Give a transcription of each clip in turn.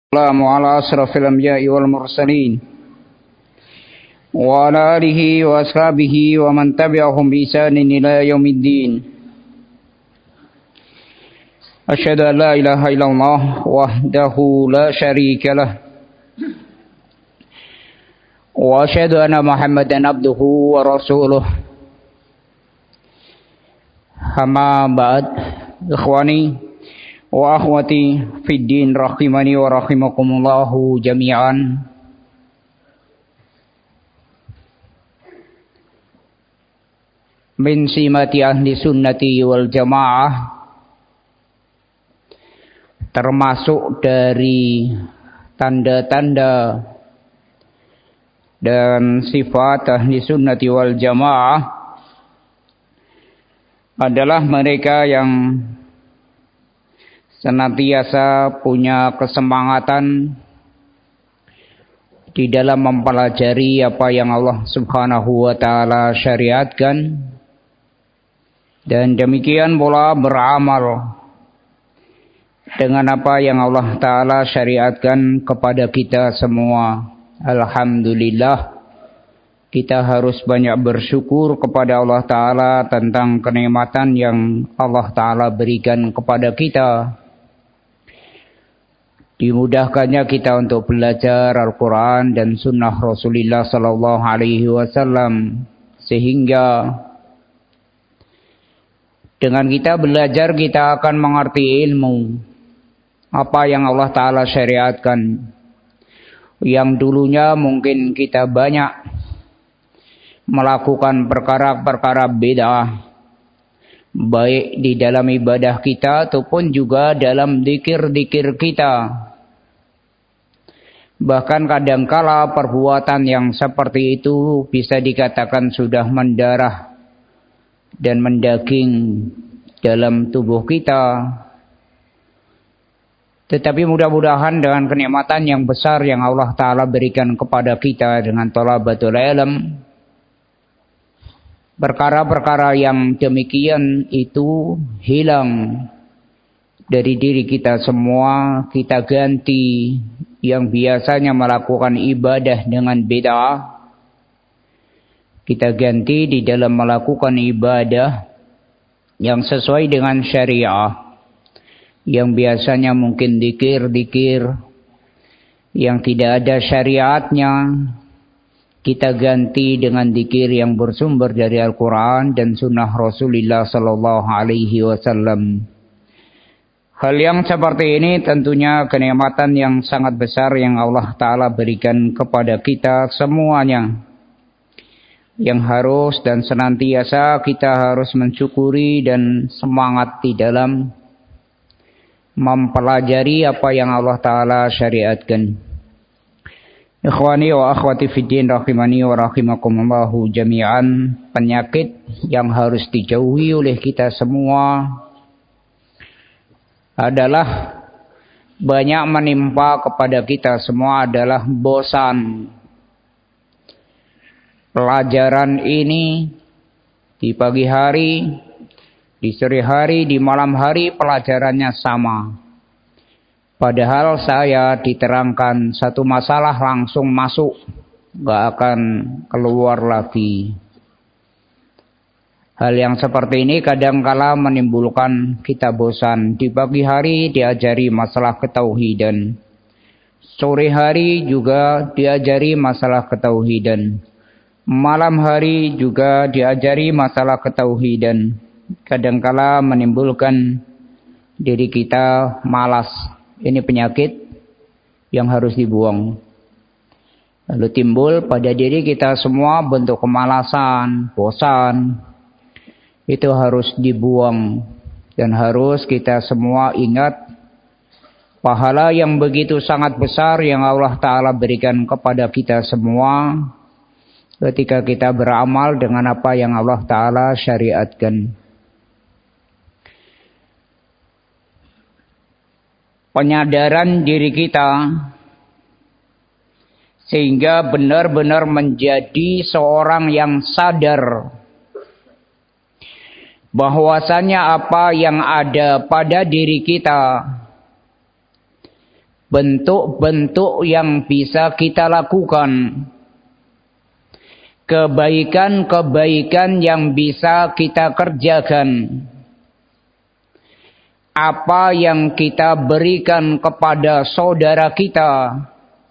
Assalamu ala asrafil anbiya'i wal mursalin wa ala alihi wa ashabihi wa man tabi'ahum bi ihsanin ila yaumiddin. Asyhadu an la ilaha illallah wahdahu la syarika lah wa asyhadu anna Muhammadan abduhu wa rasuluh. Amma ba'd, ikhwani wa akhwati fid din rahimani wa rahimakumullahu jami'an. Min simati ahli sunnati wal jamaah, termasuk dari tanda-tanda dan sifat ahli sunnati wal jamaah adalah mereka yang senantiasa punya kesemangatan di dalam mempelajari apa yang Allah Subhanahu wa taala syariatkan, dan demikian pula beramal dengan apa yang Allah taala syariatkan kepada kita semua. Alhamdulillah, kita harus banyak bersyukur kepada Allah taala tentang kenikmatan yang Allah taala berikan kepada kita. Dimudahkannya kita untuk belajar Al-Quran dan Sunnah Rasulullah Sallallahu Alaihi Wasallam, sehingga dengan kita belajar kita akan mengerti ilmu apa yang Allah Ta'ala syariatkan, yang dulunya mungkin kita banyak melakukan perkara-perkara bid'ah, baik di dalam ibadah kita ataupun juga dalam dzikir-dzikir kita. Bahkan kadangkala perbuatan yang seperti itu bisa dikatakan sudah mendarah dan mendaging dalam tubuh kita. Tetapi mudah-mudahan dengan kenikmatan yang besar yang Allah Ta'ala berikan kepada kita dengan thalabatul ilm, perkara-perkara yang demikian itu hilang dari diri kita semua. Kita ganti yang biasanya melakukan ibadah dengan bid'ah, kita ganti di dalam melakukan ibadah yang sesuai dengan syariah. Yang biasanya mungkin dzikir-dzikir yang tidak ada syariatnya, kita ganti dengan dzikir yang bersumber dari Al-Quran dan Sunnah Rasulullah Sallallahu Alaihi Wasallam. Hal yang seperti ini tentunya kenikmatan yang sangat besar yang Allah Ta'ala berikan kepada kita semuanya, yang harus dan senantiasa kita harus mensyukuri dan semangat di dalam mempelajari apa yang Allah Ta'ala syariatkan. Ikhwani wa akhwati fiddin rahimani wa rahimakumullahu jami'an, penyakit yang harus dijauhi oleh kita semua adalah banyak menimpa kepada kita semua adalah bosan. Pelajaran ini di pagi hari, di sore hari, di malam hari pelajarannya sama. Padahal saya diterangkan satu masalah langsung masuk, gak akan keluar lagi. Hal yang seperti ini kadangkala menimbulkan kita bosan. Di pagi hari diajari masalah ketauhidan, sore hari juga diajari masalah ketauhidan, malam hari juga diajari masalah ketauhidan. Kadangkala menimbulkan diri kita malas. Ini penyakit yang harus dibuang. Lalu timbul pada diri kita semua bentuk kemalasan, bosan. Itu harus dibuang, dan harus kita semua ingat pahala yang begitu sangat besar yang Allah Ta'ala berikan kepada kita semua ketika kita beramal dengan apa yang Allah Ta'ala syariatkan. Penyadaran diri kita sehingga benar-benar menjadi seorang yang sadar bahwasanya apa yang ada pada diri kita bentuk-bentuk yang bisa kita lakukan, kebaikan-kebaikan yang bisa kita kerjakan, apa yang kita berikan kepada saudara kita,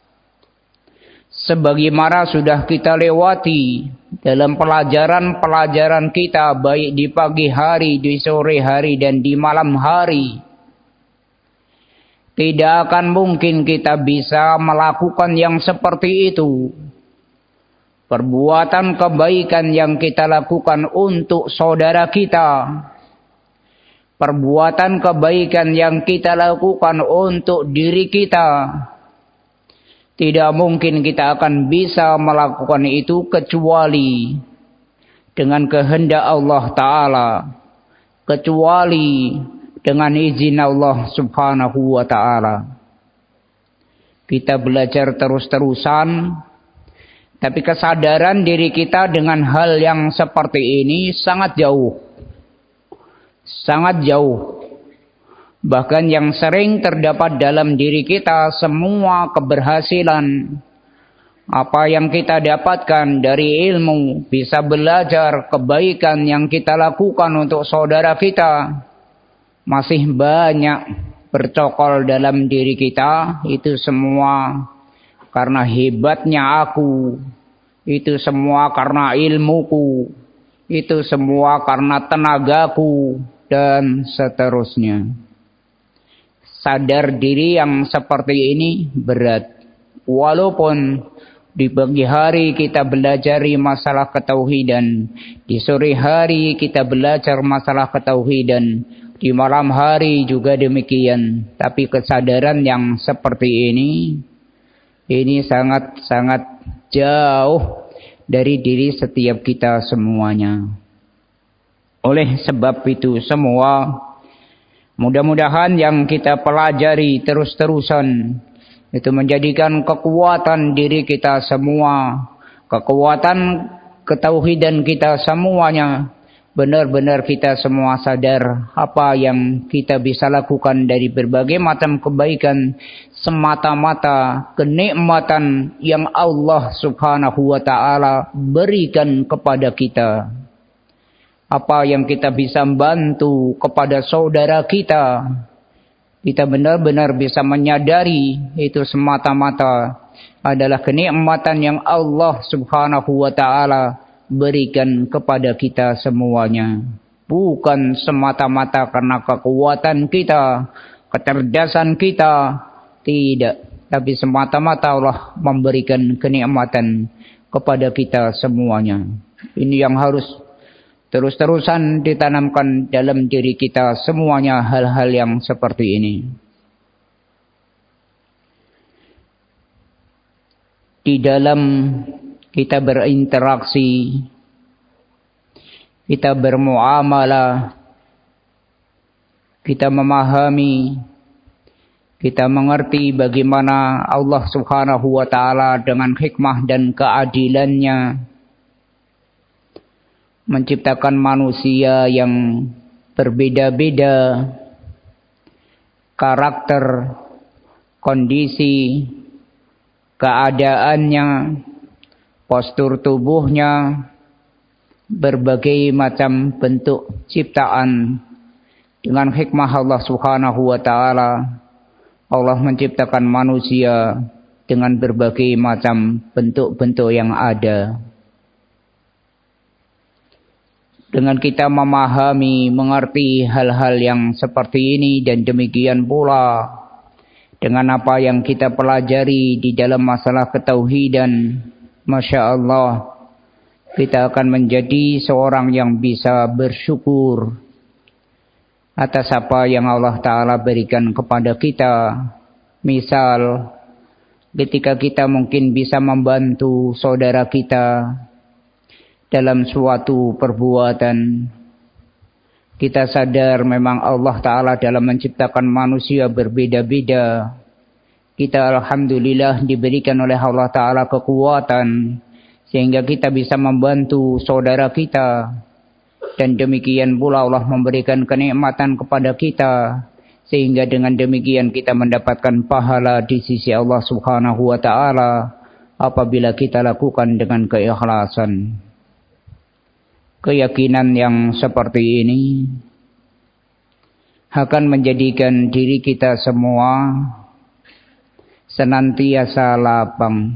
sebagaimana sudah kita lewati dalam pelajaran-pelajaran kita, baik di pagi hari, di sore hari, dan di malam hari. Tidak akan mungkin kita bisa melakukan yang seperti itu. Perbuatan kebaikan yang kita lakukan untuk saudara kita, perbuatan kebaikan yang kita lakukan untuk diri kita, tidak mungkin kita akan bisa melakukan itu kecuali dengan kehendak Allah Ta'ala, kecuali dengan izin Allah Subhanahu wa Ta'ala. Kita belajar terus-terusan, tapi kesadaran diri kita dengan hal yang seperti ini sangat jauh. Sangat jauh. Bahkan yang sering terdapat dalam diri kita semua keberhasilan, apa yang kita dapatkan dari ilmu, bisa belajar kebaikan yang kita lakukan untuk saudara kita, masih banyak bercokol dalam diri kita. Itu semua karena hebatnya aku, itu semua karena ilmuku, itu semua karena tenagaku, dan seterusnya. Sadar diri yang seperti ini berat. Walaupun di pagi hari kita belajar masalah ketauhidan, di sore hari kita belajar masalah ketauhidan, di malam hari juga demikian. Tapi kesadaran yang seperti ini sangat-sangat jauh dari diri setiap kita semuanya. Oleh sebab itu semua, mudah-mudahan yang kita pelajari terus-terusan itu menjadikan kekuatan diri kita semua, kekuatan ketauhidan kita semuanya. Benar-benar kita semua sadar apa yang kita bisa lakukan dari berbagai macam kebaikan semata-mata kenikmatan yang Allah Subhanahu wa Ta'ala berikan kepada kita. Apa yang kita bisa bantu kepada saudara kita, kita benar-benar bisa menyadari itu semata-mata adalah kenikmatan yang Allah Subhanahu wa Ta'ala berikan kepada kita semuanya. Bukan semata-mata karena kekuatan kita, kecerdasan kita, tidak. Tapi semata-mata Allah memberikan kenikmatan kepada kita semuanya. Ini yang harus terus-terusan ditanamkan dalam diri kita semuanya, hal-hal yang seperti ini. Di dalam kita berinteraksi, kita bermuamalah, kita memahami, kita mengerti bagaimana Allah Subhanahu wa Ta'ala dengan hikmah dan keadilannya menciptakan manusia yang berbeda-beda karakter, kondisi, keadaannya, postur tubuhnya, berbagai macam bentuk ciptaan. Dengan hikmah Allah Subhanahu wa Ta'ala, Allah menciptakan manusia dengan berbagai macam bentuk-bentuk yang ada. Dengan kita memahami, mengerti hal-hal yang seperti ini, dan demikian pula dengan apa yang kita pelajari di dalam masalah ketauhidan, Masya Allah, kita akan menjadi seorang yang bisa bersyukur atas apa yang Allah Ta'ala berikan kepada kita. Misal, ketika kita mungkin bisa membantu saudara kita dalam suatu perbuatan, kita sadar memang Allah Ta'ala dalam menciptakan manusia berbeda-beda. Kita alhamdulillah diberikan oleh Allah Ta'ala kekuatan sehingga kita bisa membantu saudara kita. Dan demikian pula Allah memberikan kenikmatan kepada kita sehingga dengan demikian kita mendapatkan pahala di sisi Allah Subhanahu wa taala apabila kita lakukan dengan keikhlasan. Keyakinan yang seperti ini akan menjadikan diri kita semua senantiasa lapang,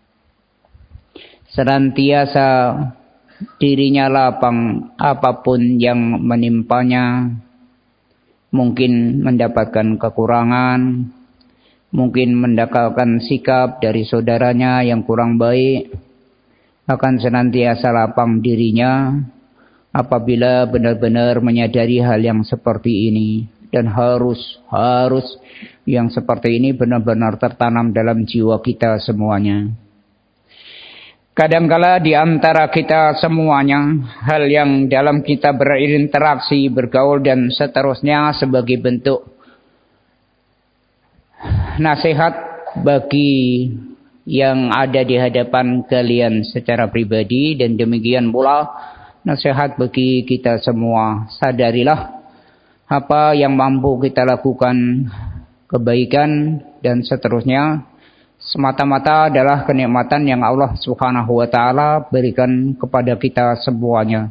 senantiasa dirinya lapang apapun yang menimpanya, mungkin mendapatkan kekurangan, mungkin mendapatkan sikap dari saudaranya yang kurang baik, akan senantiasa lapang dirinya apabila benar-benar menyadari hal yang seperti ini. Dan harus yang seperti ini benar-benar tertanam dalam jiwa kita semuanya. Kadangkala di antara kita semuanya, hal yang dalam kita berinteraksi, bergaul dan seterusnya sebagai bentuk nasihat bagi yang ada di hadapan kalian secara pribadi, dan demikian pula nasihat bagi kita semua. Sadarilah apa yang mampu kita lakukan, kebaikan dan seterusnya, semata-mata adalah kenikmatan yang Allah Subhanahu wa taala berikan kepada kita semuanya.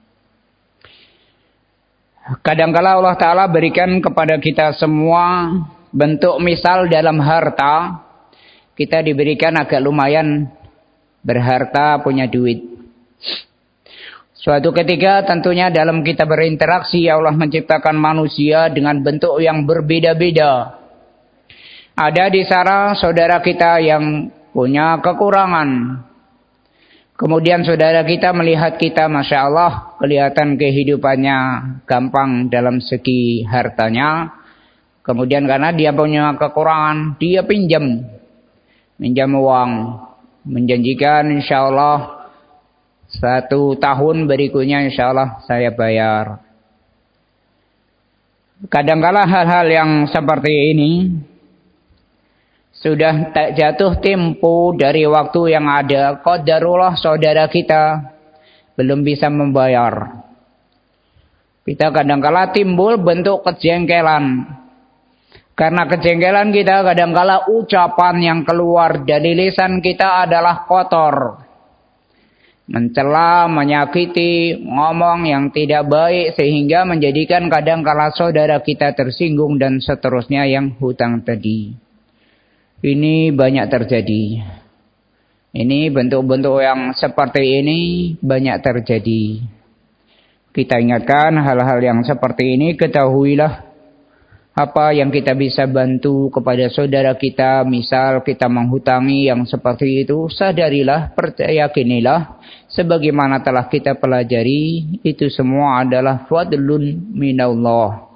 Kadangkala Allah taala berikan kepada kita semua bentuk misal dalam harta. Kita diberikan agak lumayan berharta, punya duit. Suatu ketika tentunya dalam kita berinteraksi, Allah menciptakan manusia dengan bentuk yang berbeda-beda. Ada di sana saudara kita yang punya kekurangan. Kemudian saudara kita melihat kita, Masya Allah, kelihatan kehidupannya gampang dalam segi hartanya. Kemudian karena dia punya kekurangan, dia pinjam uang, menjanjikan insya Allah 1 tahun berikutnya insya Allah saya bayar. Kadangkala hal-hal yang seperti ini sudah tak jatuh tempo dari waktu yang ada, qadarullah saudara kita belum bisa membayar. Kita kadangkala timbul bentuk kejengkelan. Karena kejengkelan kita, kadangkala ucapan yang keluar dari lisan kita adalah kotor. Mencela, menyakiti, ngomong yang tidak baik, sehingga menjadikan kadangkala saudara kita tersinggung dan seterusnya yang hutang tadi. Ini banyak terjadi. Ini bentuk-bentuk yang seperti ini banyak terjadi. Kita ingatkan hal-hal yang seperti ini, ketahuilah apa yang kita bisa bantu kepada saudara kita. Misal kita menghutangi yang seperti itu, sadarilah, yakinilah, sebagaimana telah kita pelajari, itu semua adalah fadlun minallah.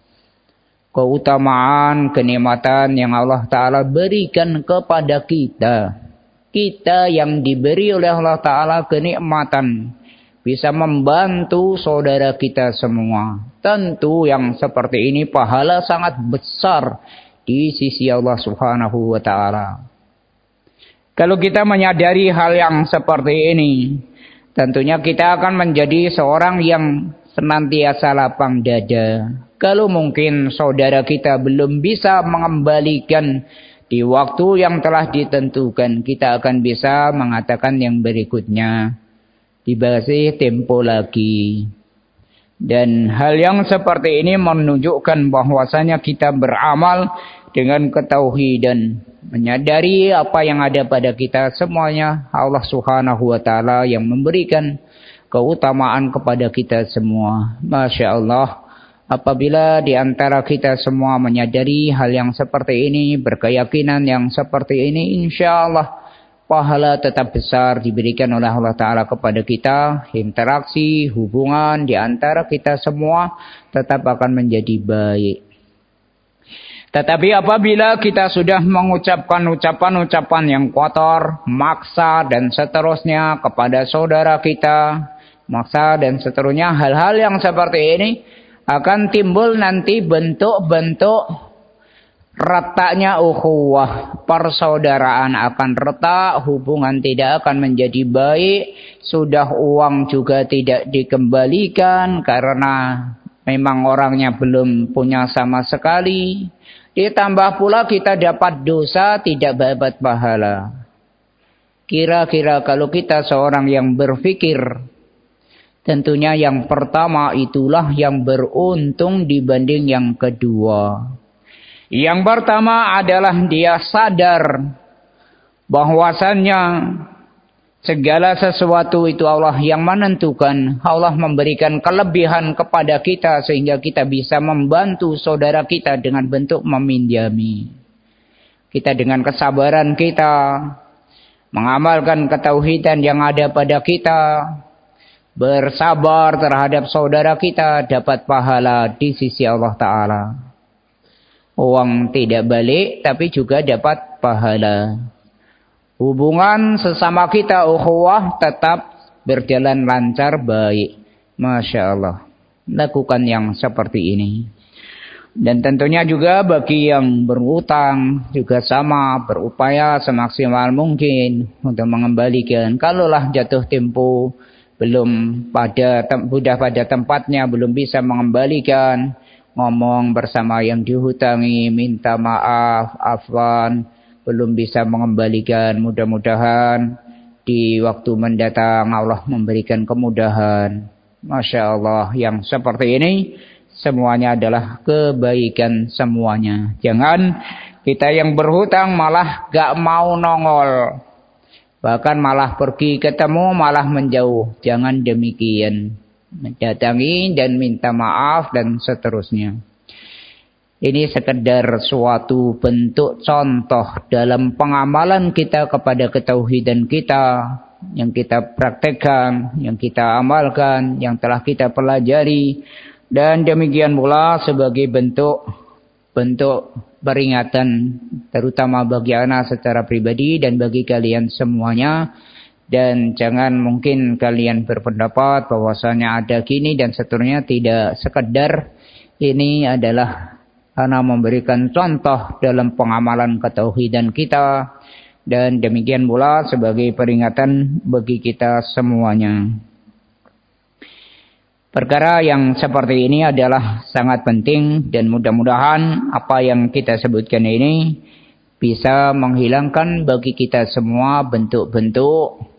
Keutamaan, kenikmatan yang Allah Ta'ala berikan kepada kita. Kita yang diberi oleh Allah Ta'ala kenikmatan, bisa membantu saudara kita semua. Tentu yang seperti ini pahala sangat besar di sisi Allah Subhanahu wa taala. Kalau kita menyadari hal yang seperti ini, tentunya kita akan menjadi seorang yang senantiasa lapang dada. Kalau mungkin saudara kita belum bisa mengembalikan di waktu yang telah ditentukan, kita akan bisa mengatakan yang berikutnya, diberi tempo lagi. Dan hal yang seperti ini menunjukkan bahwasanya kita beramal dengan ketauhidan, menyadari apa yang ada pada kita semuanya Allah Subhanahu wa taala yang memberikan keutamaan kepada kita semua. Masya Allah, apabila di antara kita semua menyadari hal yang seperti ini, berkeyakinan yang seperti ini, insya Allah pahala tetap besar diberikan oleh Allah Ta'ala kepada kita. Interaksi, hubungan di antara kita semua tetap akan menjadi baik. Tetapi apabila kita sudah mengucapkan ucapan-ucapan yang kotor, maksa dan seterusnya kepada saudara kita, maksa dan seterusnya, hal-hal yang seperti ini akan timbul nanti bentuk-bentuk retaknya ukhuwah, persaudaraan akan retak, hubungan tidak akan menjadi baik, sudah uang juga tidak dikembalikan karena memang orangnya belum punya sama sekali. Ditambah pula kita dapat dosa, tidak dapat pahala. Kira-kira kalau kita seorang yang berfikir, tentunya yang pertama itulah yang beruntung dibanding yang kedua. Yang pertama adalah dia sadar bahwasannya segala sesuatu itu Allah yang menentukan. Allah memberikan kelebihan kepada kita sehingga kita bisa membantu saudara kita dengan bentuk meminjami. Kita dengan kesabaran kita mengamalkan ketauhidan yang ada pada kita, bersabar terhadap saudara kita, dapat pahala di sisi Allah Ta'ala. Uang tidak balik tapi juga dapat pahala. Hubungan sesama kita ukhuwah tetap berjalan lancar baik. Masya Allah. Lakukan yang seperti ini. Dan tentunya juga bagi yang berutang juga sama, berupaya semaksimal mungkin untuk mengembalikan. Kalaulah jatuh tempo belum sudah pada tempatnya, belum bisa mengembalikan, ngomong bersama yang dihutangi, minta maaf, afwan, belum bisa mengembalikan, mudah-mudahan di waktu mendatang Allah memberikan kemudahan. Masya Allah, yang seperti ini semuanya adalah kebaikan semuanya. Jangan kita yang berhutang malah gak mau nongol, bahkan malah pergi ketemu malah menjauh. Jangan demikian. Mendatangi dan minta maaf dan seterusnya. Ini sekedar suatu bentuk contoh dalam pengamalan kita kepada ketauhidan kita, yang kita praktekkan, yang kita amalkan, yang telah kita pelajari, dan demikian pula sebagai bentuk peringatan terutama bagi anak secara pribadi dan bagi kalian semuanya. Dan jangan mungkin kalian berpendapat bahwasanya ada gini dan seterusnya, tidak. Sekedar ini adalah karena memberikan contoh dalam pengamalan ketauhidan kita, dan demikian pula sebagai peringatan bagi kita semuanya. Perkara yang seperti ini adalah sangat penting, dan mudah-mudahan apa yang kita sebutkan ini bisa menghilangkan bagi kita semua bentuk-bentuk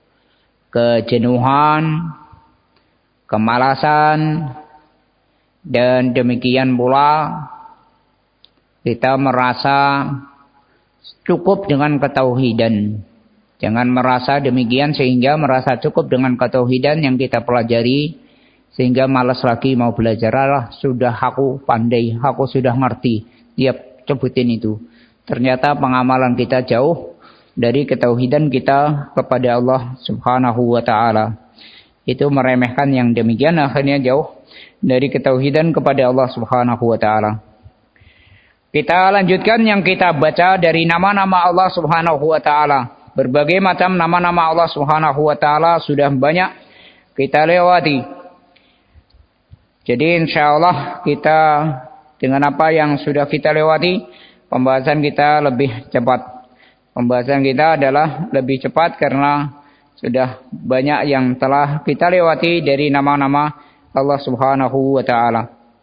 kejenuhan, kemalasan, dan demikian pula kita merasa cukup dengan ketauhidan. Jangan merasa demikian sehingga merasa cukup dengan ketauhidan yang kita pelajari sehingga malas lagi mau belajar. Allah, sudah aku pandai, aku sudah ngerti, tiap sebutin itu. Ternyata pengamalan kita jauh dari ketauhidan kita kepada Allah Subhanahu wa Ta'ala. Itu meremehkan yang demikian, akhirnya jauh dari ketauhidan kepada Allah Subhanahu wa Ta'ala. Kita lanjutkan yang kita baca dari nama-nama Allah Subhanahu wa Ta'ala. Berbagai macam nama-nama Allah Subhanahu wa Ta'ala sudah banyak kita lewati. Jadi insyaallah kita dengan apa yang sudah kita lewati, pembahasan kita lebih cepat. Pembahasan kita adalah lebih cepat karena sudah banyak yang telah kita lewati dari nama-nama Allah Subhanahu wa Ta'ala.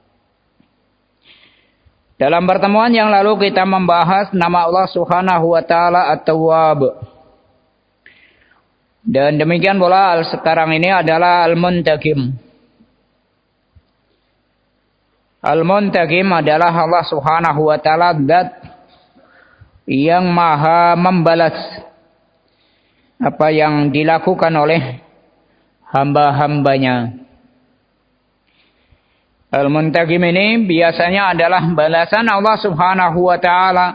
Dalam pertemuan yang lalu kita membahas nama Allah Subhanahu wa Ta'ala At-Tawwab. Dan demikian pula sekarang ini adalah Al-Muntaqim. Al-Muntaqim adalah Allah Subhanahu wa Ta'ala zat yang maha membalas apa yang dilakukan oleh hamba-hambanya. Al-Muntaqim ini biasanya adalah balasan Allah Subhanahu wa Ta'ala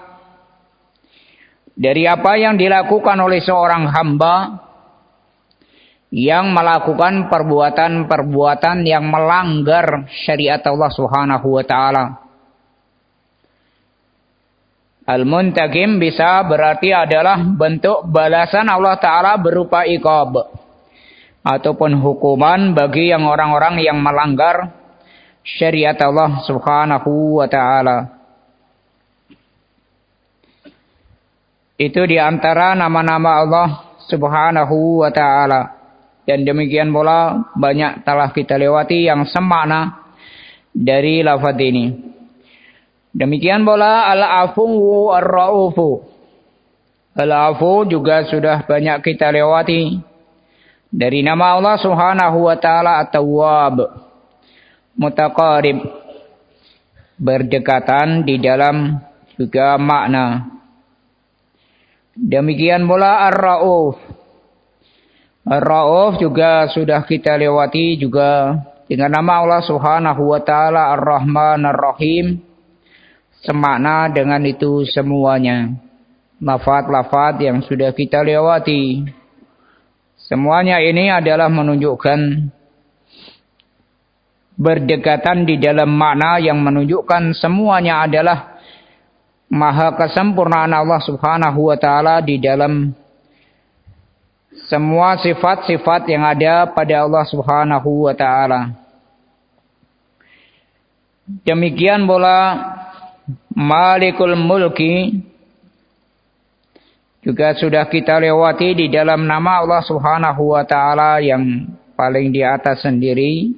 dari apa yang dilakukan oleh seorang hamba yang melakukan perbuatan-perbuatan yang melanggar syariat Allah Subhanahu wa Ta'ala. Al-Muntaqim bisa berarti adalah bentuk balasan Allah Ta'ala berupa iqab ataupun hukuman bagi yang orang-orang yang melanggar syariat Allah Subhanahu wa Ta'ala. Itu diantara nama-nama Allah Subhanahu wa Ta'ala. Dan demikian pula banyak telah kita lewati yang semakna dari lafaz ini. Demikian pula al-afu ar-raufu. Al-afu juga sudah banyak kita lewati. Dari nama Allah Subhanahu wa taala At-Tawwab, mutaqarib, berdekatan di dalam juga makna. Demikian pula Ar-Rauf. Ar-Rauf juga sudah kita lewati juga dengan nama Allah Subhanahu wa taala Ar-Rahman Ar-Rahim, semakna dengan itu semuanya. Lafaz-lafaz yang sudah kita lewati. Semuanya ini adalah menunjukkan berdekatan di dalam makna yang menunjukkan semuanya adalah maha kesempurnaan Allah Subhanahu wa taala di dalam semua sifat-sifat yang ada pada Allah Subhanahu wa taala. Demikian pula Malikul Mulki juga sudah kita lewati di dalam nama Allah Subhanahu wa taala yang paling di atas sendiri.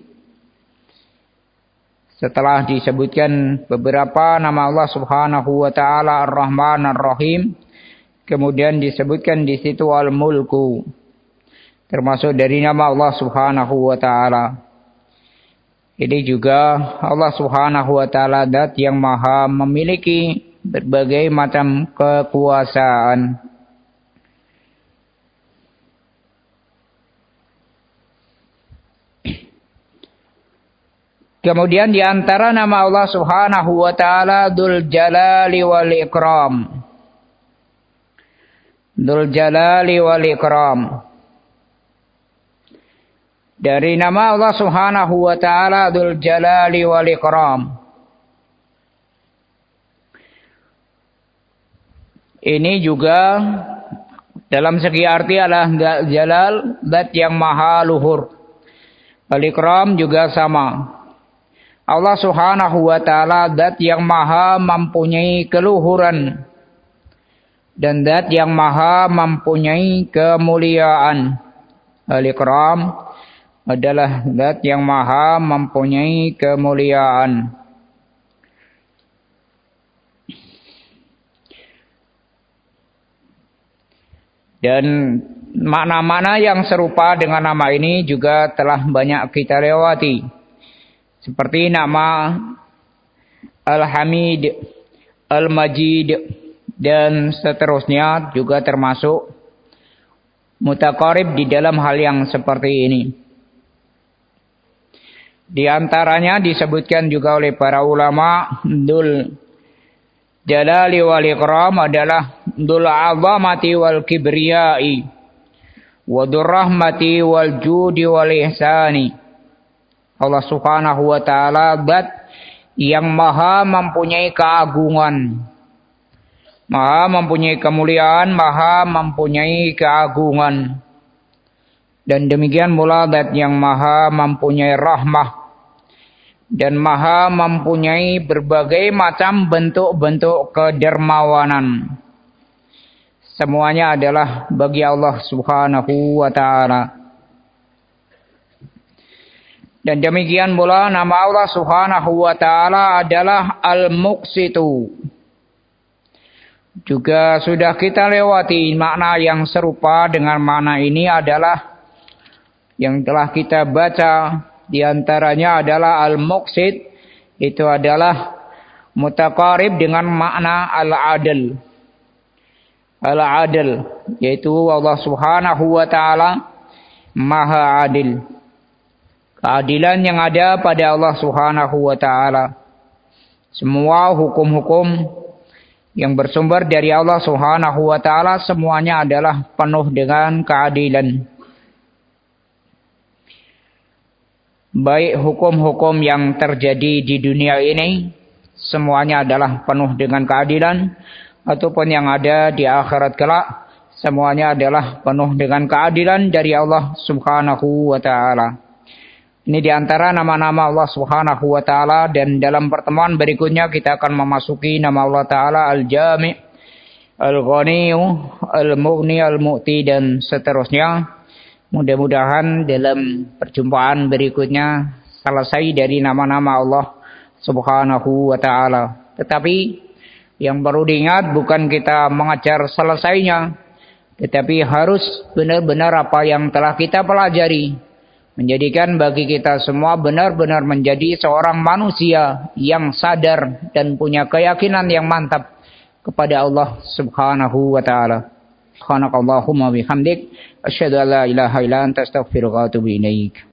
Setelah disebutkan beberapa nama Allah Subhanahu wa taala Ar-Rahman Ar-Rahim, kemudian disebutkan di situ Al-Mulku, termasuk dari nama Allah Subhanahu wa taala. Ini juga Allah Subhanahu wa taala zat yang maha memiliki berbagai macam kekuasaan. Kemudian di antara nama Allah Subhanahu wa taala Dzul Jalali wal Ikram. Dzul Jalali wal Ikram. Dari nama Allah Subhanahu wa taala Dzul Jalali wal Ikram. Ini juga dalam segi arti adalah Jalal, zat yang maha luhur. Al-Ikram juga sama. Allah Subhanahu wa taala zat yang maha mempunyai keluhuran dan zat yang maha mempunyai kemuliaan. Al-Ikram adalah zat yang maha mempunyai kemuliaan. Dan makna-makna yang serupa dengan nama ini juga telah banyak kita lewati. Seperti nama Al-Hamid, Al-Majid, dan seterusnya juga termasuk mutaqarib di dalam hal yang seperti ini. Di antaranya disebutkan juga oleh para ulama, Dzul Jalali wal Ikram adalah Dzul Azamati wal Kibriyai wa Dzur Rahmati wal Judi wal Ihsani. Allah Subhanahu wa taala zat yang maha mempunyai keagungan, maha mempunyai kemuliaan, maha mempunyai keagungan. Dan demikian pula zat yang maha mempunyai rahmah dan maha mempunyai berbagai macam bentuk-bentuk kedermawanan. Semuanya adalah bagi Allah Subhanahu wa taala. Dan demikian pula nama Allah Subhanahu wa taala adalah Al-Muqsitu. Juga sudah kita lewati makna yang serupa dengan makna ini adalah yang telah kita baca, di antaranya adalah Al-Muqsit, itu adalah mutaqarib dengan makna Al-Adl. Al-Adl yaitu Allah Subhanahu wa taala Maha Adil. Keadilan yang ada pada Allah Subhanahu wa taala. Semua hukum-hukum yang bersumber dari Allah Subhanahu wa taala semuanya adalah penuh dengan keadilan. Baik hukum-hukum yang terjadi di dunia ini semuanya adalah penuh dengan keadilan, ataupun yang ada di akhirat kelak semuanya adalah penuh dengan keadilan dari Allah Subhanahu wa taala. Ini diantara nama-nama Allah Subhanahu wa taala, dan dalam pertemuan berikutnya kita akan memasuki nama Allah taala Al-Jami', Al-Ghani, Al-Mughni, Al-Mu'ti, dan seterusnya. Mudah-mudahan dalam perjumpaan berikutnya selesai dari nama-nama Allah Subhanahu wa ta'ala. Tetapi yang perlu diingat bukan kita mengajar selesainya, tetapi harus benar-benar apa yang telah kita pelajari menjadikan bagi kita semua benar-benar menjadi seorang manusia yang sadar dan punya keyakinan yang mantap kepada Allah Subhanahu wa ta'ala. Subhanakallahumma bihamdik asyhadu an la ilaha illa anta astaghfiruka wa atubu ilaik.